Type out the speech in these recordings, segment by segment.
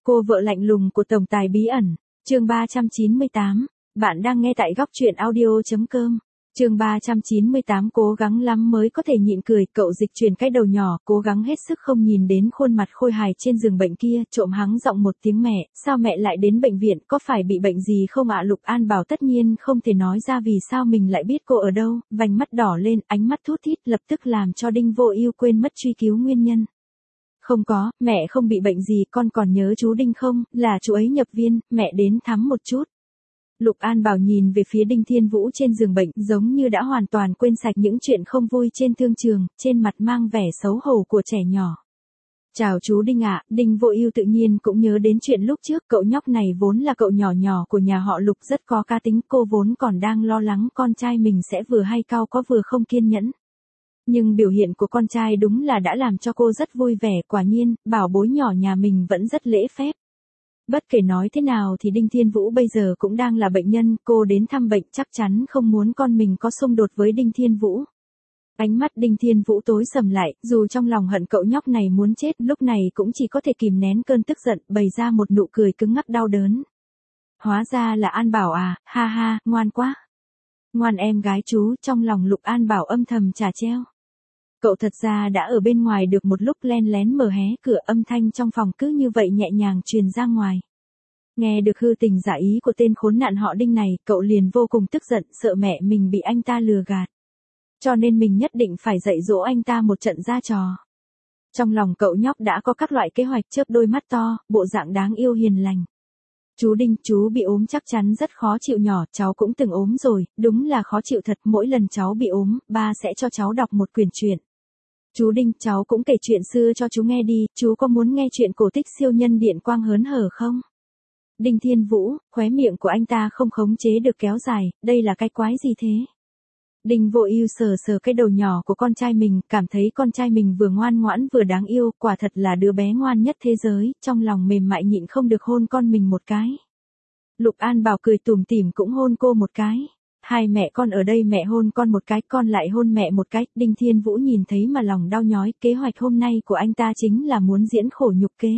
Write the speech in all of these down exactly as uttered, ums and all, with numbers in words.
Cô vợ lạnh lùng của tổng tài bí ẩn, chương ba trăm chín mươi tám. Bạn đang nghe tại góc truyện audio.com. Chương ba trăm chín mươi tám cố gắng lắm mới có thể nhịn cười, cậu dịch chuyển cái đầu nhỏ, cố gắng hết sức không nhìn đến khuôn mặt khôi hài trên giường bệnh kia, trộm hắng giọng một tiếng mẹ, sao mẹ lại đến bệnh viện, có phải bị bệnh gì không ạ? Lục An Bảo tất nhiên không thể nói ra vì sao mình lại biết cô ở đâu, vành mắt đỏ lên, ánh mắt thút thít, lập tức làm cho Đinh Vô Ưu quên mất truy cứu nguyên nhân. Không có, mẹ không bị bệnh gì, con còn nhớ chú Đinh không, là chú ấy nhập viện, mẹ đến thăm một chút. Lục An Bảo nhìn về phía Đinh Thiên Vũ trên giường bệnh, giống như đã hoàn toàn quên sạch những chuyện không vui trên thương trường, trên mặt mang vẻ xấu hổ của trẻ nhỏ. Chào chú Đinh ạ, Đinh Vô Ưu tự nhiên cũng nhớ đến chuyện lúc trước, cậu nhóc này vốn là cậu nhỏ nhỏ của nhà họ Lục rất có cá tính, cô vốn còn đang lo lắng con trai mình sẽ vừa hay cau có vừa không kiên nhẫn. Nhưng biểu hiện của con trai đúng là đã làm cho cô rất vui vẻ, quả nhiên, bảo bối nhỏ nhà mình vẫn rất lễ phép. Bất kể nói thế nào thì Đinh Thiên Vũ bây giờ cũng đang là bệnh nhân, cô đến thăm bệnh chắc chắn không muốn con mình có xung đột với Đinh Thiên Vũ. Ánh mắt Đinh Thiên Vũ tối sầm lại, dù trong lòng hận cậu nhóc này muốn chết, lúc này cũng chỉ có thể kìm nén cơn tức giận, bày ra một nụ cười cứng ngắc đau đớn. Hóa ra là An Bảo à, ha ha, ngoan quá. Ngoan em gái chú, trong lòng Lục An Bảo âm thầm trà treo. Cậu thật ra đã ở bên ngoài được một lúc, len lén mở hé cửa, âm thanh trong phòng cứ như vậy nhẹ nhàng truyền ra ngoài. Nghe được hư tình giả ý của tên khốn nạn họ Đinh này, cậu liền vô cùng tức giận, sợ mẹ mình bị anh ta lừa gạt. Cho nên mình nhất định phải dạy dỗ anh ta một trận ra trò. Trong lòng cậu nhóc đã có các loại kế hoạch, chớp đôi mắt to, bộ dạng đáng yêu hiền lành. Chú Đinh, chú bị ốm chắc chắn rất khó chịu nhỏ, cháu cũng từng ốm rồi, đúng là khó chịu thật, mỗi lần cháu bị ốm, ba sẽ cho cháu đọc một quyển truyện. Chú Đinh, cháu cũng kể chuyện xưa cho chú nghe đi, chú có muốn nghe chuyện cổ tích siêu nhân điện quang hớn hở không? Đinh Thiên Vũ, khóe miệng của anh ta không khống chế được kéo dài, đây là cái quái gì thế? Đinh Vô Ưu sờ sờ cái đầu nhỏ của con trai mình, cảm thấy con trai mình vừa ngoan ngoãn vừa đáng yêu, quả thật là đứa bé ngoan nhất thế giới, trong lòng mềm mại nhịn không được hôn con mình một cái. Lục An Bảo cười tủm tỉm cũng hôn cô một cái. Hai mẹ con ở đây, mẹ hôn con một cái, con lại hôn mẹ một cái. Đinh Thiên Vũ nhìn thấy mà lòng đau nhói, kế hoạch hôm nay của anh ta chính là muốn diễn khổ nhục kế.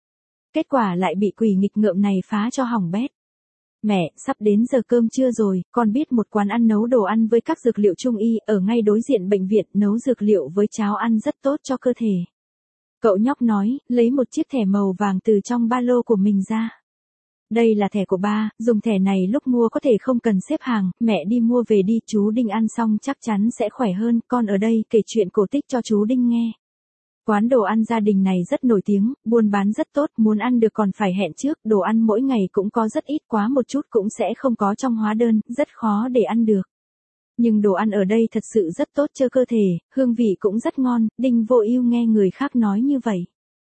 Kết quả lại bị quỷ nghịch ngợm này phá cho hỏng bét. Mẹ, sắp đến giờ cơm trưa rồi, con biết một quán ăn nấu đồ ăn với các dược liệu trung y, ở ngay đối diện bệnh viện, nấu dược liệu với cháo ăn rất tốt cho cơ thể. Cậu nhóc nói, lấy một chiếc thẻ màu vàng từ trong ba lô của mình ra. Đây là thẻ của ba, dùng thẻ này lúc mua có thể không cần xếp hàng, mẹ đi mua về đi, chú Đinh ăn xong chắc chắn sẽ khỏe hơn, con ở đây kể chuyện cổ tích cho chú Đinh nghe. Quán đồ ăn gia đình này rất nổi tiếng, buôn bán rất tốt, muốn ăn được còn phải hẹn trước, đồ ăn mỗi ngày cũng có rất ít, quá một chút cũng sẽ không có trong hóa đơn, rất khó để ăn được. Nhưng đồ ăn ở đây thật sự rất tốt cho cơ thể, hương vị cũng rất ngon. Đinh Vô Ưu nghe người khác nói như vậy.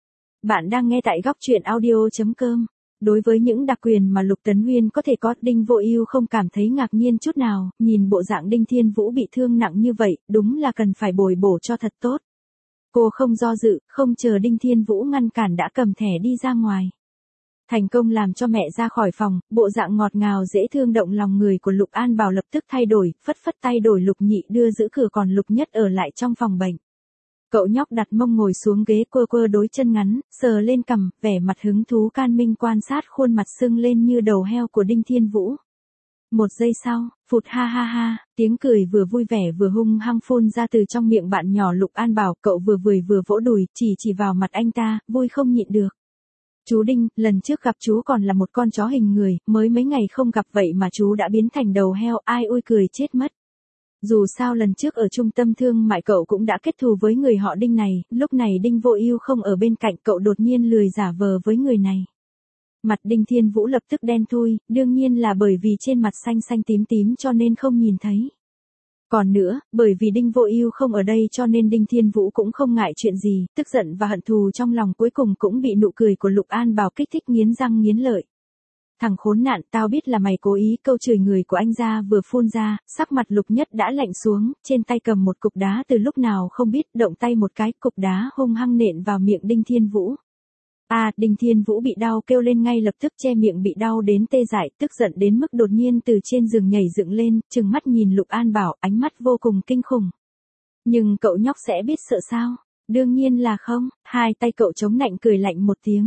Bạn đang nghe tại góc truyện audio.com. Đối với những đặc quyền mà Lục Tấn Huyên có thể có, Đinh Vô Ưu không cảm thấy ngạc nhiên chút nào, nhìn bộ dạng Đinh Thiên Vũ bị thương nặng như vậy, đúng là cần phải bồi bổ cho thật tốt. Cô không do dự, không chờ Đinh Thiên Vũ ngăn cản đã cầm thẻ đi ra ngoài. Thành công làm cho mẹ ra khỏi phòng, bộ dạng ngọt ngào dễ thương động lòng người của Lục An Bảo lập tức thay đổi, phất phất tay đổi Lục Nhị đưa giữ cửa, còn Lục Nhất ở lại trong phòng bệnh. Cậu nhóc đặt mông ngồi xuống ghế, quơ quơ đôi chân ngắn, sờ lên cằm, vẻ mặt hứng thú can minh quan sát khuôn mặt sưng lên như đầu heo của Đinh Thiên Vũ. Một giây sau, phụt ha ha ha, tiếng cười vừa vui vẻ vừa hung hăng phun ra từ trong miệng bạn nhỏ Lục An Bảo, cậu vừa vui vừa vỗ đùi, chỉ chỉ vào mặt anh ta, vui không nhịn được. Chú Đinh, lần trước gặp chú còn là một con chó hình người, mới mấy ngày không gặp vậy mà chú đã biến thành đầu heo, ai ôi cười chết mất. Dù sao lần trước ở trung tâm thương mại cậu cũng đã kết thù với người họ Đinh này, lúc này Đinh Vô Ưu không ở bên cạnh, cậu đột nhiên lười giả vờ với người này. Mặt Đinh Thiên Vũ lập tức đen thui, đương nhiên là bởi vì trên mặt xanh xanh tím tím cho nên không nhìn thấy. Còn nữa, bởi vì Đinh Vô Ưu không ở đây cho nên Đinh Thiên Vũ cũng không ngại chuyện gì, tức giận và hận thù trong lòng cuối cùng cũng bị nụ cười của Lục An Bảo kích thích nghiến răng nghiến lợi. Thằng khốn nạn, tao biết là mày cố ý, câu chửi người của anh ra vừa phun ra, sắc mặt Lục Nhất đã lạnh xuống, trên tay cầm một cục đá từ lúc nào không biết, động tay một cái, cục đá hung hăng nện vào miệng Đinh Thiên Vũ. À, Đinh Thiên Vũ bị đau kêu lên ngay lập tức, che miệng bị đau đến tê dại, tức giận đến mức đột nhiên từ trên giường nhảy dựng lên, trừng mắt nhìn Lục An Bảo, ánh mắt vô cùng kinh khủng. Nhưng cậu nhóc sẽ biết sợ sao? Đương nhiên là không, hai tay cậu chống nạnh cười lạnh một tiếng.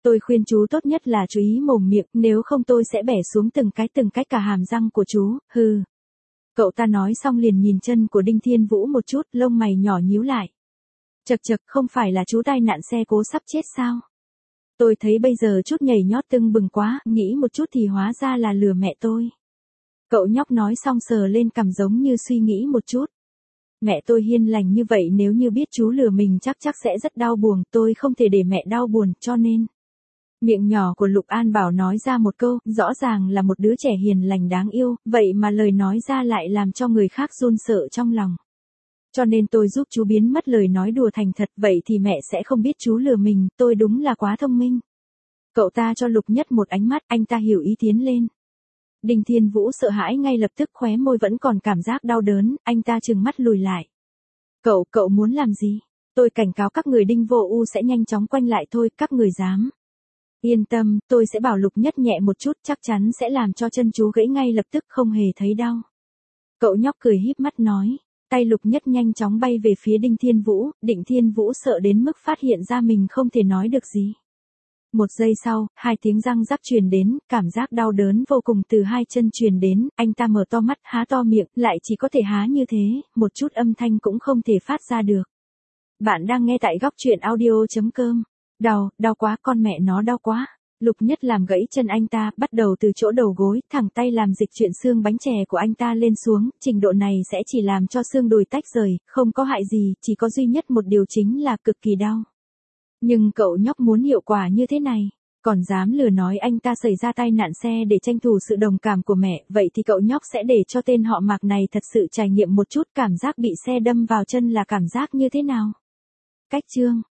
Tôi khuyên chú tốt nhất là chú ý mồm miệng, nếu không tôi sẽ bẻ xuống từng cái từng cái cả hàm răng của chú, hừ. Cậu ta nói xong liền nhìn chân của Đinh Thiên Vũ một chút, lông mày nhỏ nhíu lại. Chật chật, không phải là chú tai nạn xe cố sắp chết sao? Tôi thấy bây giờ chút nhảy nhót tưng bừng quá, nghĩ một chút thì hóa ra là lừa mẹ tôi. Cậu nhóc nói xong sờ lên cằm giống như suy nghĩ một chút. Mẹ tôi hiền lành như vậy, nếu như biết chú lừa mình chắc chắc sẽ rất đau buồn, tôi không thể để mẹ đau buồn, cho nên. Miệng nhỏ của Lục An Bảo nói ra một câu, rõ ràng là một đứa trẻ hiền lành đáng yêu, vậy mà lời nói ra lại làm cho người khác run sợ trong lòng. Cho nên tôi giúp chú biến mất lời nói đùa thành thật, vậy thì mẹ sẽ không biết chú lừa mình, tôi đúng là quá thông minh. Cậu ta cho Lục Nhất một ánh mắt, anh ta hiểu ý tiến lên. Đinh Thiên Vũ sợ hãi ngay lập tức, khóe môi vẫn còn cảm giác đau đớn, anh ta trừng mắt lùi lại. Cậu, cậu muốn làm gì? Tôi cảnh cáo các người Đinh Vô U sẽ nhanh chóng quanh lại thôi, các người dám. Yên tâm, tôi sẽ bảo Lục Nhất nhẹ một chút, chắc chắn sẽ làm cho chân chú gãy ngay lập tức, không hề thấy đau. Cậu nhóc cười híp mắt nói. Tay Lục Nhất nhanh chóng bay về phía Đinh Thiên Vũ, Đinh Thiên Vũ sợ đến mức phát hiện ra mình không thể nói được gì. Một giây sau, hai tiếng răng rắc truyền đến, cảm giác đau đớn vô cùng từ hai chân truyền đến, anh ta mở to mắt, há to miệng, lại chỉ có thể há như thế, một chút âm thanh cũng không thể phát ra được. Bạn đang nghe tại góc truyện audio chấm com. Đau, đau quá, con mẹ nó đau quá. Lục Nhất làm gãy chân anh ta, bắt đầu từ chỗ đầu gối, thẳng tay làm dịch chuyển xương bánh chè của anh ta lên xuống, trình độ này sẽ chỉ làm cho xương đùi tách rời, không có hại gì, chỉ có duy nhất một điều chính là cực kỳ đau. Nhưng cậu nhóc muốn hiệu quả như thế này, còn dám lừa nói anh ta xảy ra tai nạn xe để tranh thủ sự đồng cảm của mẹ, vậy thì cậu nhóc sẽ để cho tên họ Mạc này thật sự trải nghiệm một chút cảm giác bị xe đâm vào chân là cảm giác như thế nào. Cách chương